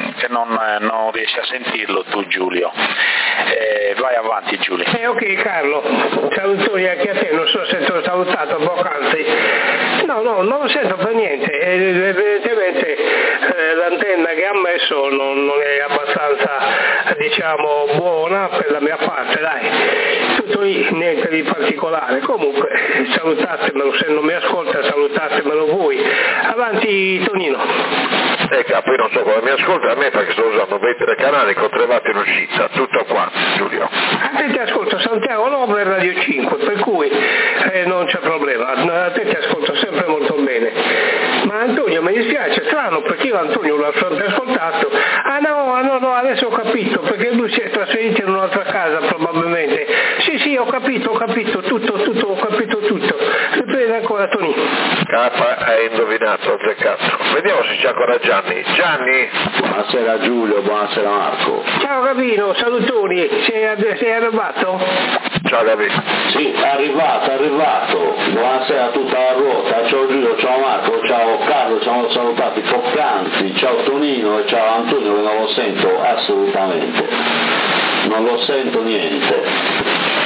non riesci a sentirlo tu Giulio. Vai avanti Giulio. Ok Carlo, salutoni anche a te, non so se ti ho salutato poc'anzi. No, non lo sento per niente, evidentemente l'antenna che ha messo non è abbastanza, diciamo, buona per la mia parte, dai. Tutto lì, niente di particolare. Comunque, salutatemelo, se non mi ascolta salutatemelo voi. Avanti Tonino. Poi non so come mi ascolta a me perché sto usando 20 canali con 3 watt in uscita, tutto qua Giulio. A te ti ascolto Santiago Nobile e Radio 5, per cui non c'è problema, a te ti ascolto sempre molto bene. Ma Antonio mi dispiace, strano perché io Antonio l'ho sempre ascoltato. Ah no, adesso ho capito, perché lui si è trasferito in un'altra casa probabilmente. Sì, ho capito, tutto, ho capito tutto. Riprende ancora Tonino. Hai indovinato, azzeccato. Vediamo se c'è ancora Gianni. Gianni? Buonasera Giulio, buonasera Marco. Ciao Gabino, salutoni, sei arrivato? Ciao Gabino. Sì, è arrivato. Buonasera a tutta la ruota. Ciao Giulio, ciao Marco, ciao Carlo, ci siamo salutati poc'anzi. Ciao Tonino e ciao Antonio che non lo sento assolutamente. Non lo sento niente.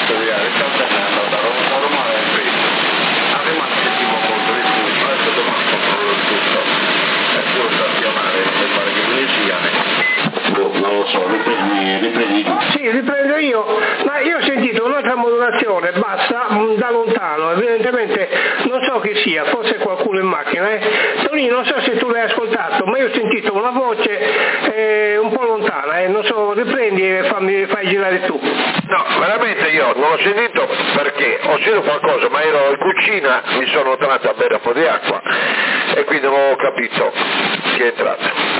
Non lo so, riprendi. Sì, riprendo io, ma io ho sentito un'altra modulazione bassa da lontano, evidentemente non so chi sia, forse qualcuno in macchina. Tonino, non so se tu l'hai ascoltato, ma io ho sentito una voce un po' lontana, non so, riprendi e fai girare tu. No, veramente io non l'ho sentito perché ho sentito qualcosa, ma ero in cucina, mi sono tornato a bere un po' di acqua e quindi non ho capito chi è entrato.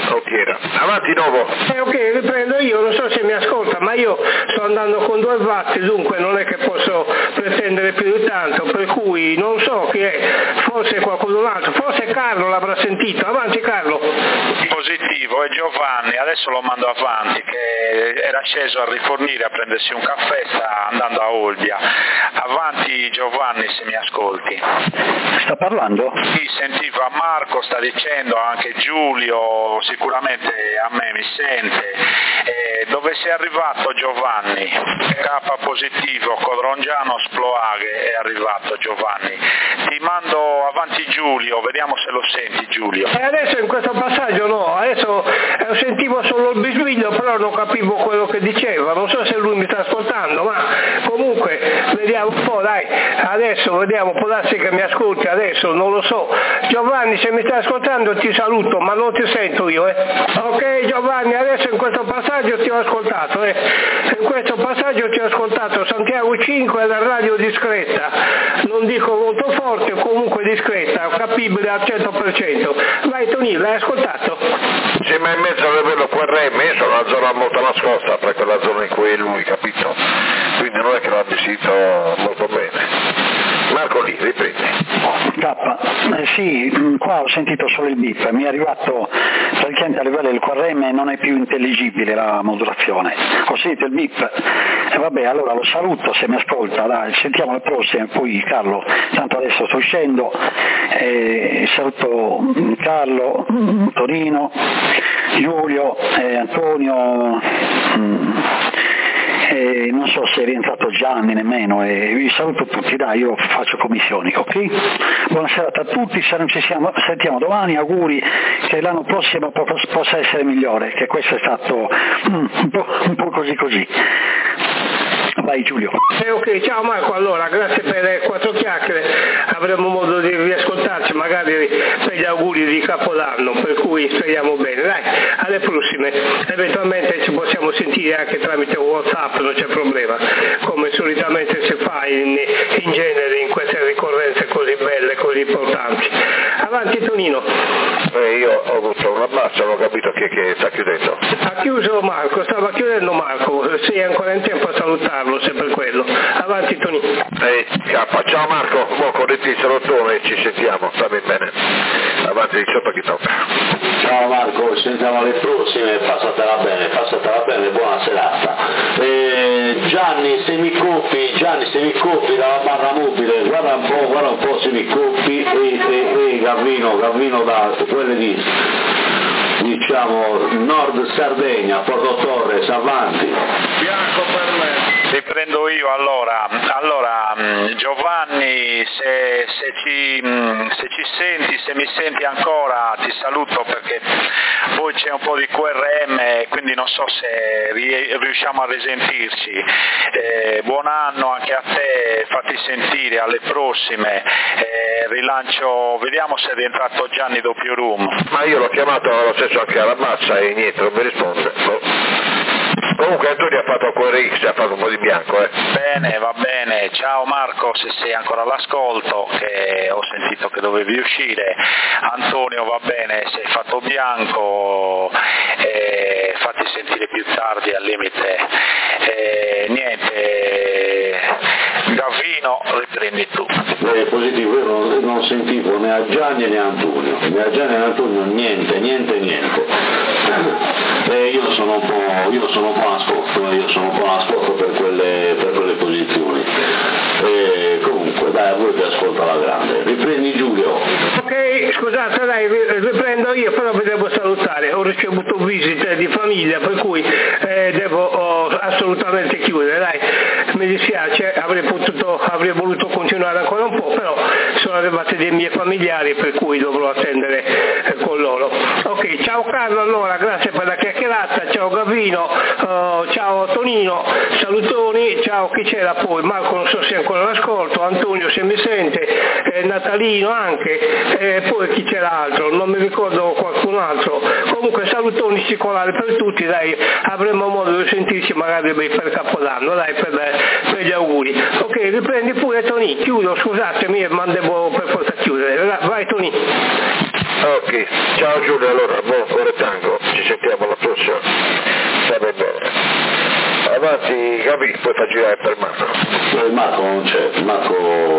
Occhiera. Avanti Novo. Ok, riprendo io, non so se mi ascolta, ma io sto andando con 2 watt, dunque non è che posso pretendere più di tanto, per cui non so chi è, forse qualcun altro, forse Carlo l'avrà sentito. Avanti Carlo. Positivo, è Giovanni, adesso lo mando avanti, che era sceso a rifornire a prendersi un caffè, sta andando a Olbia. Avanti Giovanni, se mi ascolti. Sta parlando? Sì, sentiva Marco, sta dicendo, anche Giulio, sicuramente a me mi sente. Dove sei arrivato Giovanni? K positivo, Codrongiano Sploaghe è arrivato Giovanni. Ti mando avanti Giulio, vediamo se lo senti Giulio. E adesso in questo passaggio no, adesso sentivo solo il bisbiglio, però non capivo quello che diceva, non so se lui mi sta ascoltando, ma comunque vediamo un po', dai, adesso vediamo, può darsi che mi ascolti adesso, non lo so. Giovanni, se mi stai ascoltando ti saluto, ma non ti sento io, Ok Giovanni, adesso in questo passaggio ti ho ascoltato, in questo passaggio ti ho ascoltato, Santiago 5 è la radio discreta, non dico molto forte, comunque discreta, capibile al 100%. Vai Tonino, l'hai ascoltato? Sì, ma in mezzo a livello QRM, io sono una zona molto nascosta per quella zona in cui è lui, capito? Quindi non è che l'ho sentito molto bene. Marco lì, riprendi. Sì, qua ho sentito solo il bip, mi è arrivato praticamente a livello del QRM, non è più intelligibile la modulazione. Ho sentito il bip e vabbè, allora lo saluto se mi ascolta, dai, sentiamo la prossima, poi Carlo, tanto adesso sto uscendo, saluto Carlo, Torino, Giulio, Antonio, non so se è rientrato Gianni nemmeno, vi saluto tutti, dai, io faccio commissioni, ok? Buona serata a tutti, se non ci sentiamo domani, auguri, che l'anno prossimo possa essere migliore, che questo è stato un po' così. Vai Giulio. Ok, ciao Marco, allora grazie per le 4 chiacchiere, avremo modo di riascoltarci magari per gli auguri di Capodanno, per cui speriamo bene, dai, alle prossime, eventualmente ci possiamo sentire anche tramite WhatsApp, non c'è problema, come solitamente si fa in genere in queste ricorrenze così belle, così importanti. Avanti Tonino. Io ho avuto un abbraccio, non ho capito chi è che sta chiudendo. Ha chiuso Marco, stava chiudendo Marco, sei ancora in tempo a salutarlo, se per quello. Avanti Tonino. Ciao Marco, con il salutone, ci sentiamo, sta bene. Avanti sotto chi tocca. Ciao Marco, ci sentiamo alle prossime, passatela bene, buona serata. Gianni se mi copi dalla barra mobile, guarda un po' se mi copi e Gavino da quelle di diciamo Nord Sardegna, Porto Torres, avanti. Bianco per me. Riprendo io allora Giovanni, se ci senti, se mi senti ancora ti saluto perché poi c'è un po' di QRM, quindi non so se riusciamo a risentirci. Buon anno anche a te, fatti sentire alle prossime, rilancio, vediamo se è rientrato Gianni doppio room. Ma io l'ho chiamato lo stesso anche alla Mazza e niente, non mi risponde. Comunque Antonio ha fatto QRX, ha fatto un po' di bianco. Bene, va bene, ciao Marco, se sei ancora all'ascolto, che ho sentito che dovevi uscire. Antonio, va bene, se hai fatto bianco, fatti sentire più tardi al limite. Niente, Gavino, riprendi tu. Positivo, io non sentivo né a Gianni né a Antonio, niente. Io sono un po' nascosto per quelle posizioni. Comunque dai, a voi vi ascolto alla grande. Riprendi Giulio. Ok, scusate, dai, riprendo io, però vi devo salutare, ho ricevuto visite di famiglia, per cui devo assolutamente chiudere, dai, mi dispiace, avrei voluto continuare ancora un po', però sono arrivati dei miei familiari, per cui dovrò attendere con loro. Ok, ciao Carlo, allora, grazie per la chiacchierata, ciao Gavino, ciao Tonino, salutoni, ciao, chi c'era poi? Marco non so se è ancora all'ascolto, Antonio se mi sente, Natalino anche, poi chi c'era altro, non mi ricordo qualcun altro, comunque salutoni circolari per tutti, dai, avremo modo di sentirci magari per Capodanno, dai, per gli auguri. Ok, riprendi pure Toni, chiudo, scusatemi, ma devo per forza chiudere, vai Toni. Ok, ciao Giulio, allora, buon cuore tango. Gavì, poi fa girare per Marco. Marco non c'è, Marco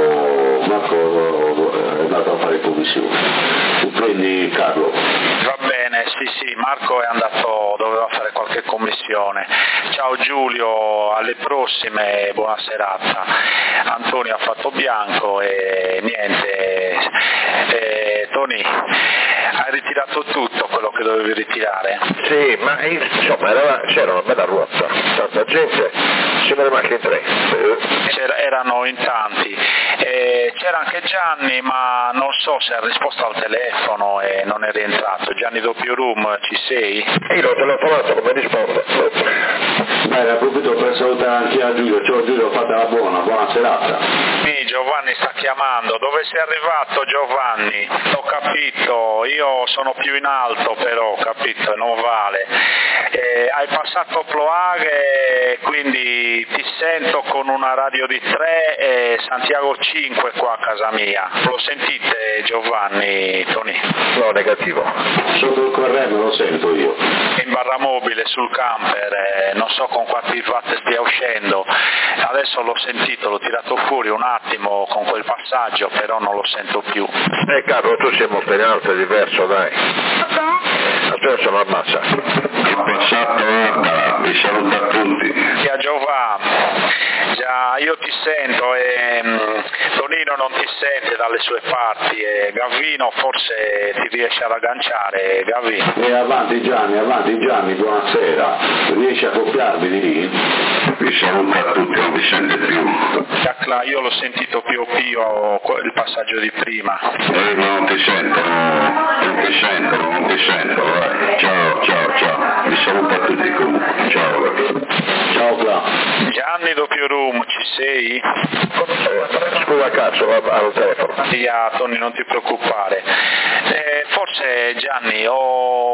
è andato a fare commissione. Tu prendi Carlo. Va bene, sì, Marco è andato, doveva fare qualche commissione. Ciao Giulio, alle prossime, buona serata. Antonio ha fatto bianco e niente. Tony, hai ritirato tutto quello che dovevi ritirare? Sì, ma insomma c'era una bella ruota, tanta gente, ce ne rimasti in 3. Erano in tanti. C'era anche Gianni, ma non so se ha risposto al telefono e non è rientrato. Gianni doppio room, ci sei? Io l'ho telefonato, come risponde? Bene, approfitto per salutare anche a Giulio. Ciao Giulio, fate la buona serata. Sì, Giovanni sta chiamando. Dove sei arrivato, Giovanni? Ho capito, io sono più in alto però, ho capito, non vale. Hai passato Ploaghe, quindi ti sento con una radio di 3 e Santiago 5 qua a casa mia. Lo sentite, Giovanni, Tony? No, negativo. Sotto il corrente lo sento io. In barra mobile, sul camper, non so con quanti watt stia uscendo. Adesso l'ho sentito, l'ho tirato fuori un attimo con quel passaggio, però non lo sento più. Carlo, tu sei molto in alto, è diverso, dai. Adesso non ammazza. Il passato, vi saluto a tutti. Sia Giovanni, già io ti sento e Tonino non ti sente dalle sue parti e Gavino forse ti riesce ad agganciare, Gavi. E avanti Gianni, buonasera. Riesci a copiarvi di lì? Vi saluto a tutti, non vi sente più. Giacla, io l'ho sentito più il passaggio di prima. Non ti sento. Ciao. Vi saluto a tutti comunque. Ciao Cla. Gianni doppio room, ci sei? Scusa cazzo, al telefono. Sì, Tony, non ti preoccupare. Forse Gianni ho